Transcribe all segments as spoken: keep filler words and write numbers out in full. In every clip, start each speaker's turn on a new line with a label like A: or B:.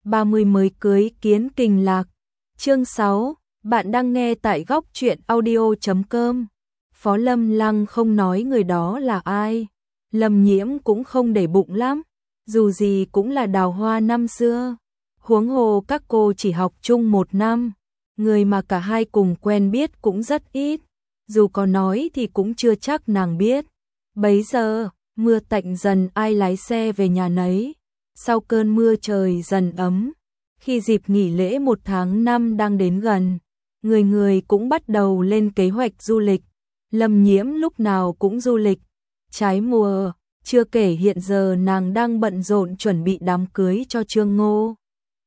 A: ba mươi mới cưới kiến kình lạc. Chương sáu, bạn đang nghe tại góc truyện audio chấm com. Phó Lâm Lăng không nói người đó là ai. Lâm Nhiễm cũng không để bụng lắm, dù gì cũng là đào hoa năm xưa. Huống hồ các cô chỉ học chung một năm, người mà cả hai cùng quen biết cũng rất ít. Dù có nói thì cũng chưa chắc nàng biết. Bấy giờ, mưa tạnh dần, ai lái xe về nhà nấy. Sau cơn mưa trời dần ấm, khi dịp nghỉ lễ một tháng năm đang đến gần, người người cũng bắt đầu lên kế hoạch du lịch. Lâm Nhiễm lúc nào cũng du lịch, trái mùa, chưa kể hiện giờ nàng đang bận rộn chuẩn bị đám cưới cho Trương Ngô.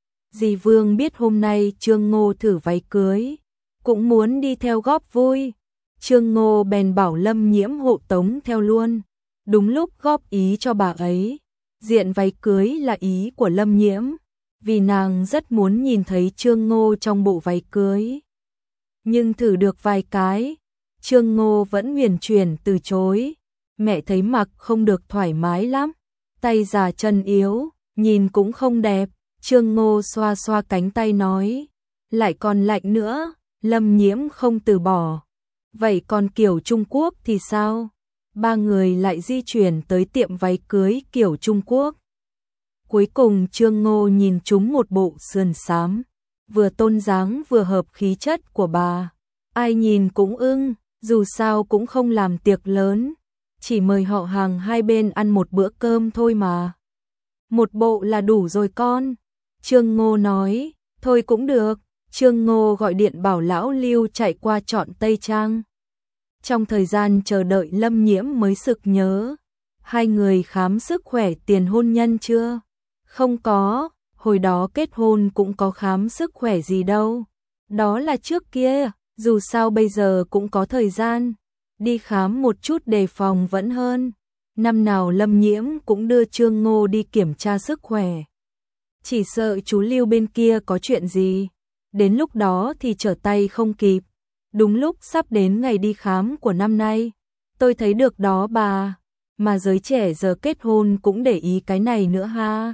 A: Dì Vương biết hôm nay Trương Ngô thử váy cưới, cũng muốn đi theo góp vui. Trương Ngô bèn bảo Lâm Nhiễm hộ tống theo luôn, đúng lúc góp ý cho bà ấy. Diện váy cưới là ý của Lâm Nhiễm, vì nàng rất muốn nhìn thấy Trương Ngô trong bộ váy cưới. Nhưng thử được vài cái, Trương Ngô vẫn huyền chuyển từ chối. Mẹ thấy mặc không được thoải mái lắm, tay già chân yếu, nhìn cũng không đẹp. Trương Ngô xoa xoa cánh tay nói, lại còn lạnh nữa. Lâm Nhiễm không từ bỏ. Vậy còn kiểu Trung Quốc thì sao? Ba người lại di chuyển tới tiệm váy cưới kiểu Trung Quốc. Cuối cùng Trương Ngô nhìn trúng một bộ sườn xám, vừa tôn dáng vừa hợp khí chất của bà. Ai nhìn cũng ưng, dù sao cũng không làm tiệc lớn, chỉ mời họ hàng hai bên ăn một bữa cơm thôi mà. Một bộ là đủ rồi con. Trương Ngô nói, thôi cũng được. Trương Ngô gọi điện bảo lão Lưu chạy qua chọn tây trang. Trong thời gian chờ đợi Lâm Nhiễm mới sực nhớ, hai người khám sức khỏe tiền hôn nhân chưa? Không có, hồi đó kết hôn cũng có khám sức khỏe gì đâu. Đó là trước kia, dù sao bây giờ cũng có thời gian. Đi khám một chút đề phòng vẫn hơn. Năm nào Lâm Nhiễm cũng đưa Trương Ngô đi kiểm tra sức khỏe. Chỉ sợ chú Lưu bên kia có chuyện gì, đến lúc đó thì trở tay không kịp. Đúng lúc sắp đến ngày đi khám của năm nay, tôi thấy được đó bà, mà giới trẻ giờ kết hôn cũng để ý cái này nữa ha.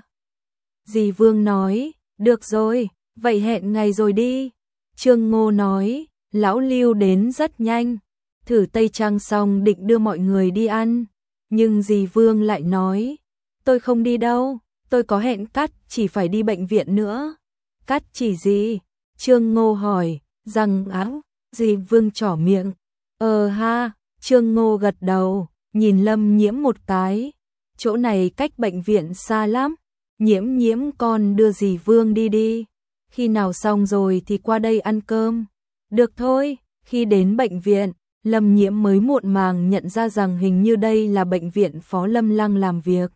A: Dì Vương nói, được rồi, vậy hẹn ngày rồi đi. Trương Ngô nói, lão Lưu đến rất nhanh, thử tây trang xong định đưa mọi người đi ăn. Nhưng dì Vương lại nói, tôi không đi đâu, tôi có hẹn cắt chỉ phải đi bệnh viện nữa. Cắt chỉ gì? Trương Ngô hỏi, răng áo. Dì Vương trỏ miệng, ờ ha. Trương Ngô gật đầu, nhìn Lâm Nhiễm một cái, chỗ này cách bệnh viện xa lắm. Nhiễm Nhiễm con đưa dì Vương đi đi, khi nào xong rồi thì qua đây ăn cơm. Được thôi. Khi đến bệnh viện, Lâm Nhiễm mới muộn màng nhận ra rằng hình như đây là bệnh viện Phó Lâm Lăng làm việc.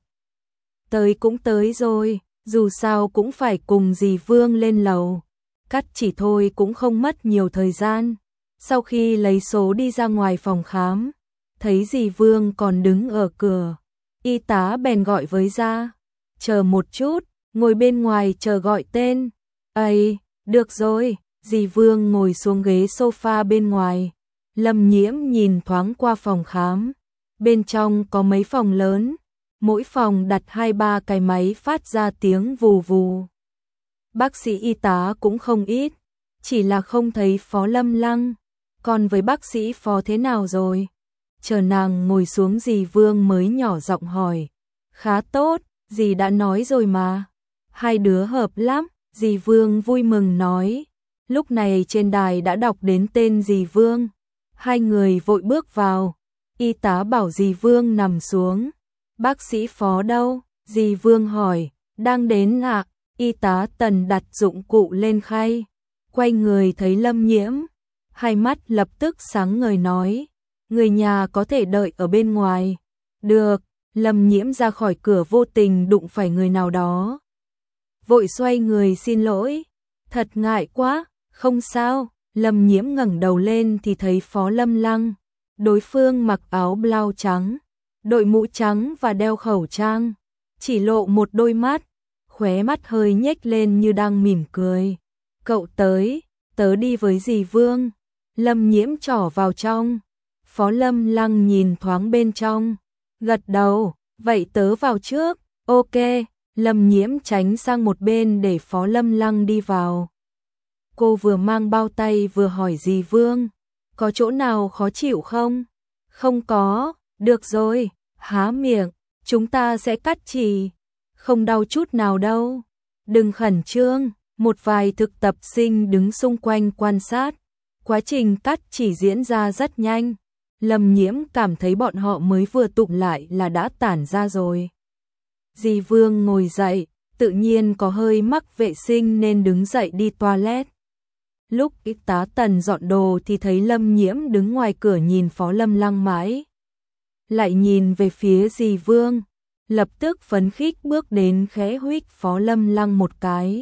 A: Tới cũng tới rồi, dù sao cũng phải cùng dì Vương lên lầu. Cắt chỉ thôi cũng không mất nhiều thời gian. Sau khi lấy số đi ra ngoài phòng khám, thấy dì Vương còn đứng ở cửa, y tá bèn gọi với ra, chờ một chút, ngồi bên ngoài chờ gọi tên. Ây, được rồi. Dì Vương ngồi xuống ghế sofa bên ngoài. Lâm Nhiễm nhìn thoáng qua phòng khám, bên trong có mấy phòng lớn, mỗi phòng đặt hai ba cái máy phát ra tiếng vù vù. Bác sĩ y tá cũng không ít, chỉ là không thấy Phó Lâm Lăng. Còn với bác sĩ Phó thế nào rồi? Chờ nàng ngồi xuống dì Vương mới nhỏ giọng hỏi. Khá tốt, dì đã nói rồi mà. Hai đứa hợp lắm, dì Vương vui mừng nói. Lúc này trên đài đã đọc đến tên dì Vương. Hai người vội bước vào. Y tá bảo dì Vương nằm xuống. Bác sĩ Phó đâu? Dì Vương hỏi. Đang đến ạ. À? Y tá Tần đặt dụng cụ lên khay, quay người thấy Lâm Nhiễm, hai mắt lập tức sáng ngời nói, người nhà có thể đợi ở bên ngoài. Được. Lâm Nhiễm ra khỏi cửa vô tình đụng phải người nào đó, vội xoay người xin lỗi, thật ngại quá. Không sao. Lâm Nhiễm ngẩng đầu lên thì thấy Phó Lâm Lăng. Đối phương mặc áo blau trắng, đội mũ trắng và đeo khẩu trang, chỉ lộ một đôi mắt, khóe mắt hơi nhếch lên như đang mỉm cười. Cậu tới, tớ đi với dì Vương. Lâm Nhiễm trỏ vào trong. Phó Lâm Lăng nhìn thoáng bên trong, gật đầu, vậy tớ vào trước. Ok. Lâm Nhiễm tránh sang một bên để Phó Lâm Lăng đi vào. Cô vừa mang bao tay vừa hỏi dì Vương, có chỗ nào khó chịu không? Không có, được rồi, há miệng, chúng ta sẽ cắt chỉ, không đau chút nào đâu. Đừng khẩn trương, một vài thực tập sinh đứng xung quanh quan sát. Quá trình cắt chỉ diễn ra rất nhanh. Lâm Nhiễm cảm thấy bọn họ mới vừa tụm lại là đã tản ra rồi. Dì Vương ngồi dậy, tự nhiên có hơi mắc vệ sinh nên đứng dậy đi toilet. Lúc y tá Tần dọn đồ thì thấy Lâm Nhiễm đứng ngoài cửa nhìn Phó Lâm Lăng mãi. Lại nhìn về phía dì Vương, lập tức phấn khích bước đến khẽ huých Phó Lâm Lăng một cái.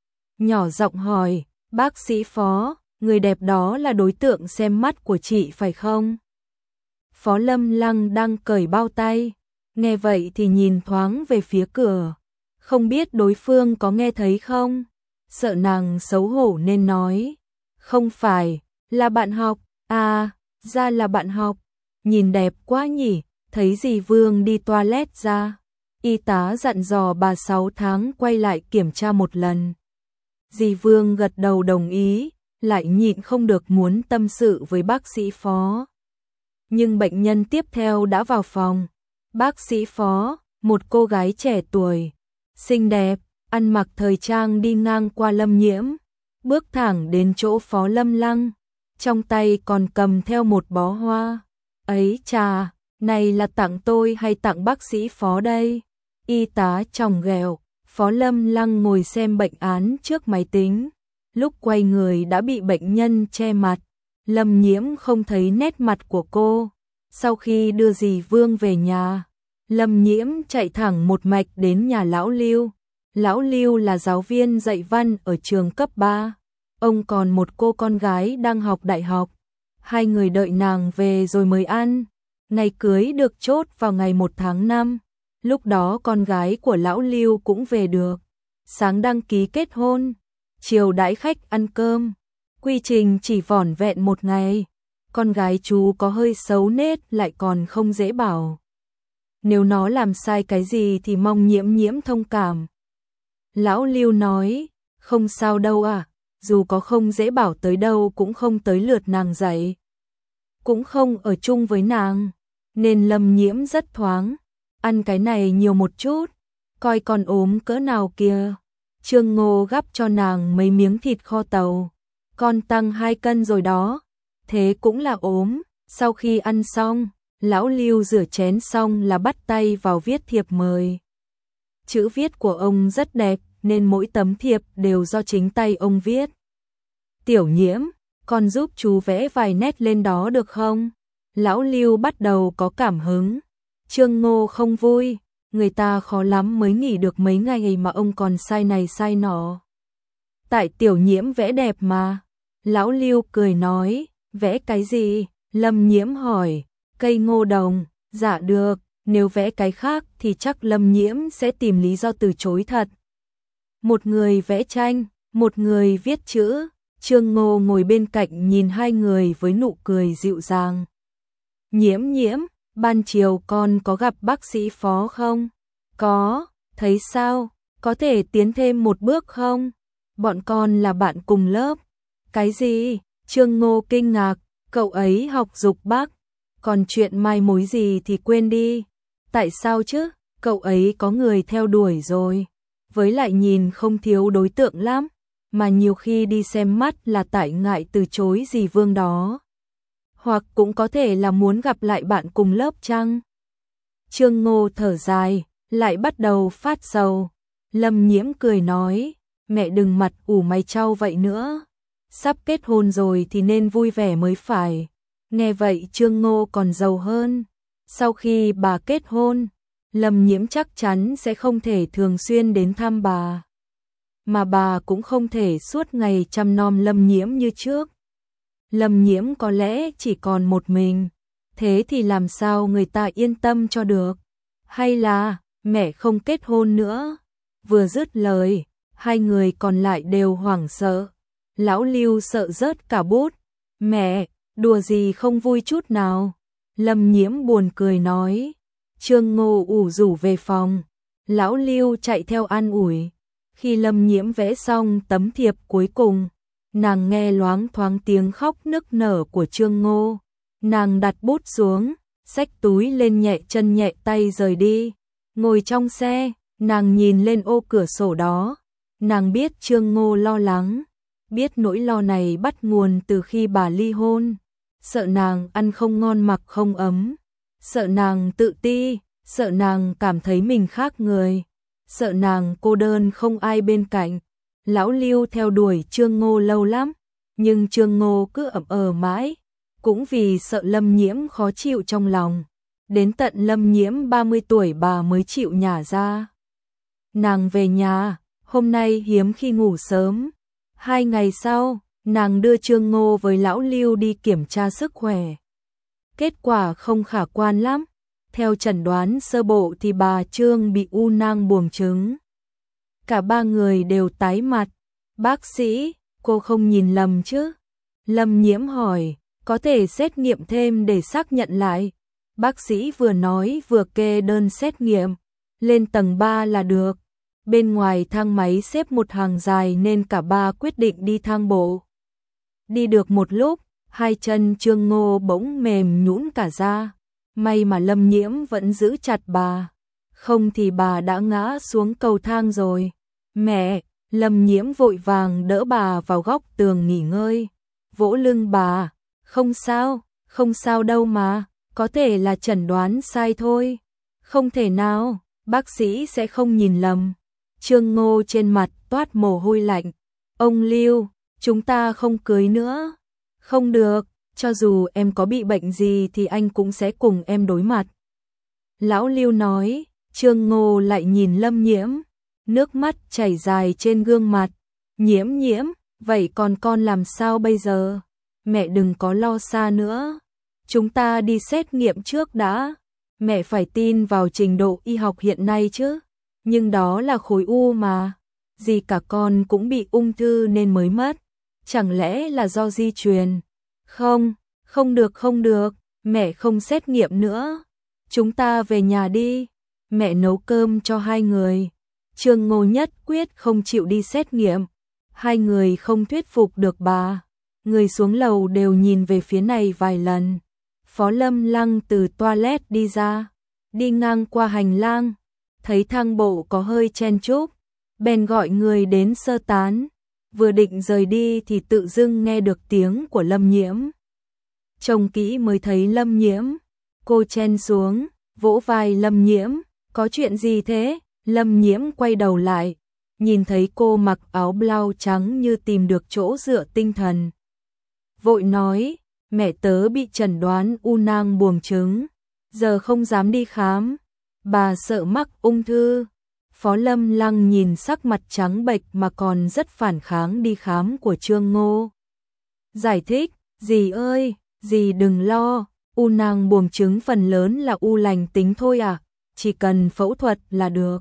A: Nhỏ giọng hỏi, bác sĩ Phó, người đẹp đó là đối tượng xem mắt của chị phải không? Phó Lâm Lăng đang cởi bao tay, nghe vậy thì nhìn thoáng về phía cửa. Không biết đối phương có nghe thấy không? Sợ nàng xấu hổ nên nói, không phải, là bạn học, à, ra là bạn học, nhìn đẹp quá nhỉ, thấy dì Vương đi toilet ra. Y tá dặn dò bà sáu tháng quay lại kiểm tra một lần. Dì Vương gật đầu đồng ý, lại nhịn không được muốn tâm sự với bác sĩ Phó. Nhưng bệnh nhân tiếp theo đã vào phòng. Bác sĩ Phó, một cô gái trẻ tuổi, xinh đẹp, ăn mặc thời trang đi ngang qua Lâm Nhiễm, bước thẳng đến chỗ Phó Lâm Lăng, trong tay còn cầm theo một bó hoa. Ấy chà, này là tặng tôi hay tặng bác sĩ Phó đây? Y tá chòng ghẹo. Phó Lâm Lăng ngồi xem bệnh án trước máy tính, lúc quay người đã bị bệnh nhân che mặt. Lâm Nhiễm không thấy nét mặt của cô. Sau khi đưa dì Vương về nhà, Lâm Nhiễm chạy thẳng một mạch đến nhà lão Lưu. Lão Lưu là giáo viên dạy văn ở trường cấp ba. Ông còn một cô con gái đang học đại học. Hai người đợi nàng về rồi mới ăn. Ngày cưới được chốt vào ngày một tháng năm. Lúc đó con gái của lão Lưu cũng về được. Sáng đăng ký kết hôn, chiều đãi khách ăn cơm. Quy trình chỉ vỏn vẹn một ngày. Con gái chú có hơi xấu nết lại còn không dễ bảo. Nếu nó làm sai cái gì thì mong Nhiễm Nhiễm thông cảm. Lão Lưu nói, không sao đâu à, dù có không dễ bảo tới đâu cũng không tới lượt nàng dạy. Cũng không ở chung với nàng, nên Lâm Nhiễm rất thoáng. Ăn cái này nhiều một chút, coi còn ốm cỡ nào kìa. Trương Ngô gắp cho nàng mấy miếng thịt kho tàu. Con tăng hai cân rồi đó, thế cũng là ốm. Sau khi ăn xong, lão Lưu rửa chén xong là bắt tay vào viết thiệp mời. Chữ viết của ông rất đẹp nên mỗi tấm thiệp đều do chính tay ông viết. Tiểu Nhiễm, con giúp chú vẽ vài nét lên đó được không? Lão Lưu bắt đầu có cảm hứng. Trương Ngô không vui, người ta khó lắm mới nghỉ được mấy ngày mà ông còn sai này sai nọ. Tại Tiểu Nhiễm vẽ đẹp mà. Lão Lưu cười nói, vẽ cái gì? Lâm Nhiễm hỏi, cây ngô đồng. Dạ được, nếu vẽ cái khác thì chắc Lâm Nhiễm sẽ tìm lý do từ chối thật. Một người vẽ tranh, một người viết chữ. Trương Ngô ngồi bên cạnh nhìn hai người với nụ cười dịu dàng. Nhiễm Nhiễm, ban chiều con có gặp bác sĩ Phó không? Có, thấy sao? Có thể tiến thêm một bước không? Bọn con là bạn cùng lớp. Cái gì? Trương Ngô kinh ngạc, cậu ấy học dục bác. Còn chuyện mai mối gì thì quên đi. Tại sao chứ? Cậu ấy có người theo đuổi rồi. Với lại nhìn không thiếu đối tượng lắm. Mà nhiều khi đi xem mắt là tại ngại từ chối dì Vương đó. Hoặc cũng có thể là muốn gặp lại bạn cùng lớp chăng? Trương Ngô thở dài, lại bắt đầu phát sầu. Lâm Nhiễm cười nói, mẹ đừng mặt ủ mày trao vậy nữa. Sắp kết hôn rồi thì nên vui vẻ mới phải. Nghe vậy Trương Ngô còn giàu hơn. Sau khi bà kết hôn, Lâm Nhiễm chắc chắn sẽ không thể thường xuyên đến thăm bà. Mà bà cũng không thể suốt ngày chăm nom Lâm Nhiễm như trước. Lâm Nhiễm có lẽ chỉ còn một mình, thế thì làm sao người ta yên tâm cho được? Hay là mẹ không kết hôn nữa? Vừa dứt lời, hai người còn lại đều hoảng sợ. Lão Lưu sợ rớt cả bút. Mẹ, đùa gì không vui chút nào. Lâm Nhiễm buồn cười nói. Trương Ngô ủ rủ về phòng. Lão Lưu chạy theo an ủi. Khi Lâm Nhiễm vẽ xong tấm thiệp cuối cùng, nàng nghe loáng thoáng tiếng khóc nức nở của Trương Ngô. Nàng đặt bút xuống, xách túi lên nhẹ chân nhẹ tay rời đi. Ngồi trong xe, nàng nhìn lên ô cửa sổ đó. Nàng biết Trương Ngô lo lắng, biết nỗi lo này bắt nguồn từ khi bà ly hôn. Sợ nàng ăn không ngon mặc không ấm, sợ nàng tự ti, sợ nàng cảm thấy mình khác người, sợ nàng cô đơn không ai bên cạnh. Lão Lưu theo đuổi Trương Ngô lâu lắm, nhưng Trương Ngô cứ ậm ờ mãi, cũng vì sợ Lâm Nhiễm khó chịu trong lòng. Đến tận Lâm Nhiễm ba mươi tuổi bà mới chịu nhả ra. Nàng về nhà, hôm nay hiếm khi ngủ sớm. Hai ngày sau, nàng đưa Trương Ngô với Lão Lưu đi kiểm tra sức khỏe. Kết quả không khả quan lắm. Theo chẩn đoán sơ bộ thì bà Trương bị u nang buồng trứng. Cả ba người đều tái mặt. Bác sĩ, cô không nhìn lầm chứ? Lâm Nhiễm hỏi, có thể xét nghiệm thêm để xác nhận lại. Bác sĩ vừa nói vừa kê đơn xét nghiệm. Lên tầng ba là được. Bên ngoài thang máy xếp một hàng dài nên cả ba quyết định đi thang bộ. Đi được một lúc, hai chân Trương Ngô bỗng mềm nhũn cả ra. May mà Lâm Nhiễm vẫn giữ chặt bà, không thì bà đã ngã xuống cầu thang rồi. Mẹ, Lâm Nhiễm vội vàng đỡ bà vào góc tường nghỉ ngơi, vỗ lưng bà. Không sao, không sao đâu mà, có thể là chẩn đoán sai thôi. Không thể nào, bác sĩ sẽ không nhìn lầm. Trương Ngô trên mặt toát mồ hôi lạnh. Ông Lưu, chúng ta không cưới nữa. Không được, cho dù em có bị bệnh gì thì anh cũng sẽ cùng em đối mặt. Lão Lưu nói. Trương Ngô lại nhìn Lâm Nhiễm, nước mắt chảy dài trên gương mặt. Nhiễm Nhiễm, vậy còn con làm sao bây giờ? Mẹ đừng có lo xa nữa. Chúng ta đi xét nghiệm trước đã. Mẹ phải tin vào trình độ y học hiện nay chứ. Nhưng đó là khối u mà. Dì cả con cũng bị ung thư nên mới mất. Chẳng lẽ là do di truyền? Không, không được không được. Mẹ không xét nghiệm nữa. Chúng ta về nhà đi. Mẹ nấu cơm cho hai người. Trương Ngô nhất quyết không chịu đi xét nghiệm. Hai người không thuyết phục được bà. Người xuống lầu đều nhìn về phía này vài lần. Phó Lâm Lăng từ toilet đi ra, đi ngang qua hành lang, thấy thang bộ có hơi chen chúc, bèn gọi người đến sơ tán. Vừa định rời đi thì tự dưng nghe được tiếng của Lâm Nhiễm. Trông kỹ mới thấy Lâm Nhiễm, cô chen xuống, vỗ vai Lâm Nhiễm. Có chuyện gì thế? Lâm Nhiễm quay đầu lại, nhìn thấy cô mặc áo blau trắng như tìm được chỗ dựa tinh thần. Vội nói, mẹ tớ bị chẩn đoán u nang buồng trứng, giờ không dám đi khám, bà sợ mắc ung thư. Phó Lâm Lăng nhìn sắc mặt trắng bệch mà còn rất phản kháng đi khám của Trương Ngô. Giải thích, dì ơi, dì đừng lo, u nang buồng trứng phần lớn là u lành tính thôi à, chỉ cần phẫu thuật là được.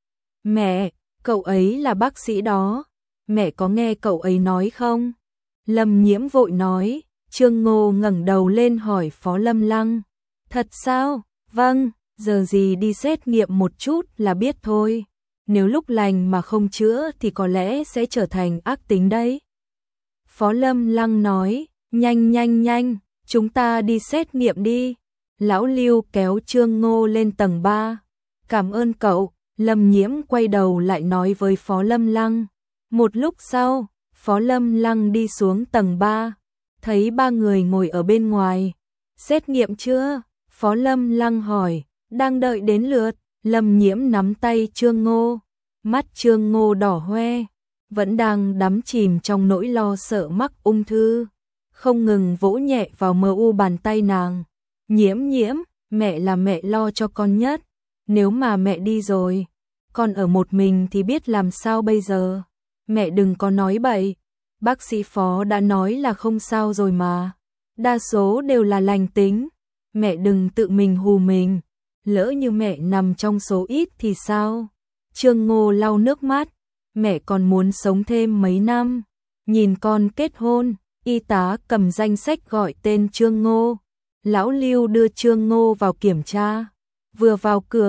A: Mẹ, cậu ấy là bác sĩ đó, mẹ có nghe cậu ấy nói không? Lâm Nhiễm vội nói. Trương Ngô ngẩng đầu lên hỏi Phó Lâm Lăng. Thật sao? Vâng, giờ gì đi xét nghiệm một chút là biết thôi. Nếu lúc lành mà không chữa thì có lẽ sẽ trở thành ác tính đấy. Phó Lâm Lăng nói, nhanh nhanh nhanh, chúng ta đi xét nghiệm đi. Lão Lưu kéo Trương Ngô lên tầng ba. Cảm ơn cậu. Lâm Nhiễm quay đầu lại nói với Phó Lâm Lăng. Một lúc sau, Phó Lâm Lăng đi xuống tầng ba. Thấy ba người ngồi ở bên ngoài. Xét nghiệm chưa? Phó Lâm Lăng hỏi. Đang đợi đến lượt. Lâm Nhiễm nắm tay Trương Ngô. Mắt Trương Ngô đỏ hoe. Vẫn đang đắm chìm trong nỗi lo sợ mắc ung thư. Không ngừng vỗ nhẹ vào mờ u bàn tay nàng. Nhiễm Nhiễm, mẹ là mẹ lo cho con nhất. Nếu mà mẹ đi rồi, con ở một mình thì biết làm sao bây giờ. Mẹ đừng có nói bậy. Bác sĩ Phó đã nói là không sao rồi mà. Đa số đều là lành tính. Mẹ đừng tự mình hù mình. Lỡ như mẹ nằm trong số ít thì sao? Trương Ngô lau nước mắt. Mẹ còn muốn sống thêm mấy năm. Nhìn con kết hôn. Y tá cầm danh sách gọi tên Trương Ngô. Lão Lưu đưa Trương Ngô vào kiểm tra. Vừa vào cửa,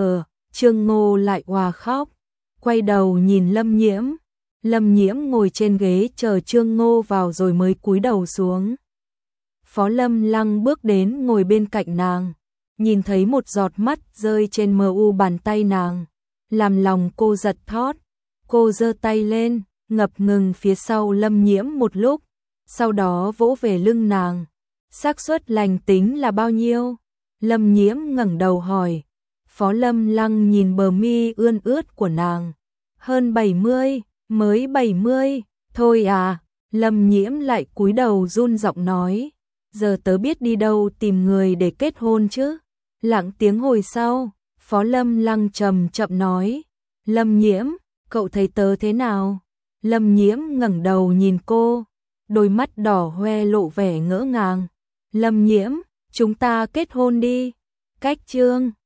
A: Trương Ngô lại òa khóc, quay đầu nhìn Lâm Nhiễm. Lâm Nhiễm ngồi trên ghế chờ Trương Ngô vào rồi mới cúi đầu xuống. Phó Lâm Lăng bước đến ngồi bên cạnh nàng, nhìn thấy một giọt mắt rơi trên mờ u bàn tay nàng, làm lòng cô giật thót. Cô giơ tay lên, ngập ngừng phía sau Lâm Nhiễm một lúc, sau đó vỗ về lưng nàng. Xác suất lành tính là bao nhiêu? Lâm Nhiễm ngẩng đầu hỏi. Phó Lâm Lăng nhìn bờ mi ươn ướt của nàng. Hơn bảy mươi, mới bảy mươi, thôi à. Lâm Nhiễm lại cúi đầu run giọng nói. Giờ tớ biết đi đâu tìm người để kết hôn chứ. Lặng tiếng hồi sau, Phó Lâm Lăng trầm chậm nói. Lâm Nhiễm, cậu thấy tớ thế nào? Lâm Nhiễm ngẩng đầu nhìn cô, đôi mắt đỏ hoe lộ vẻ ngỡ ngàng. Lâm Nhiễm, chúng ta kết hôn đi. Cách chương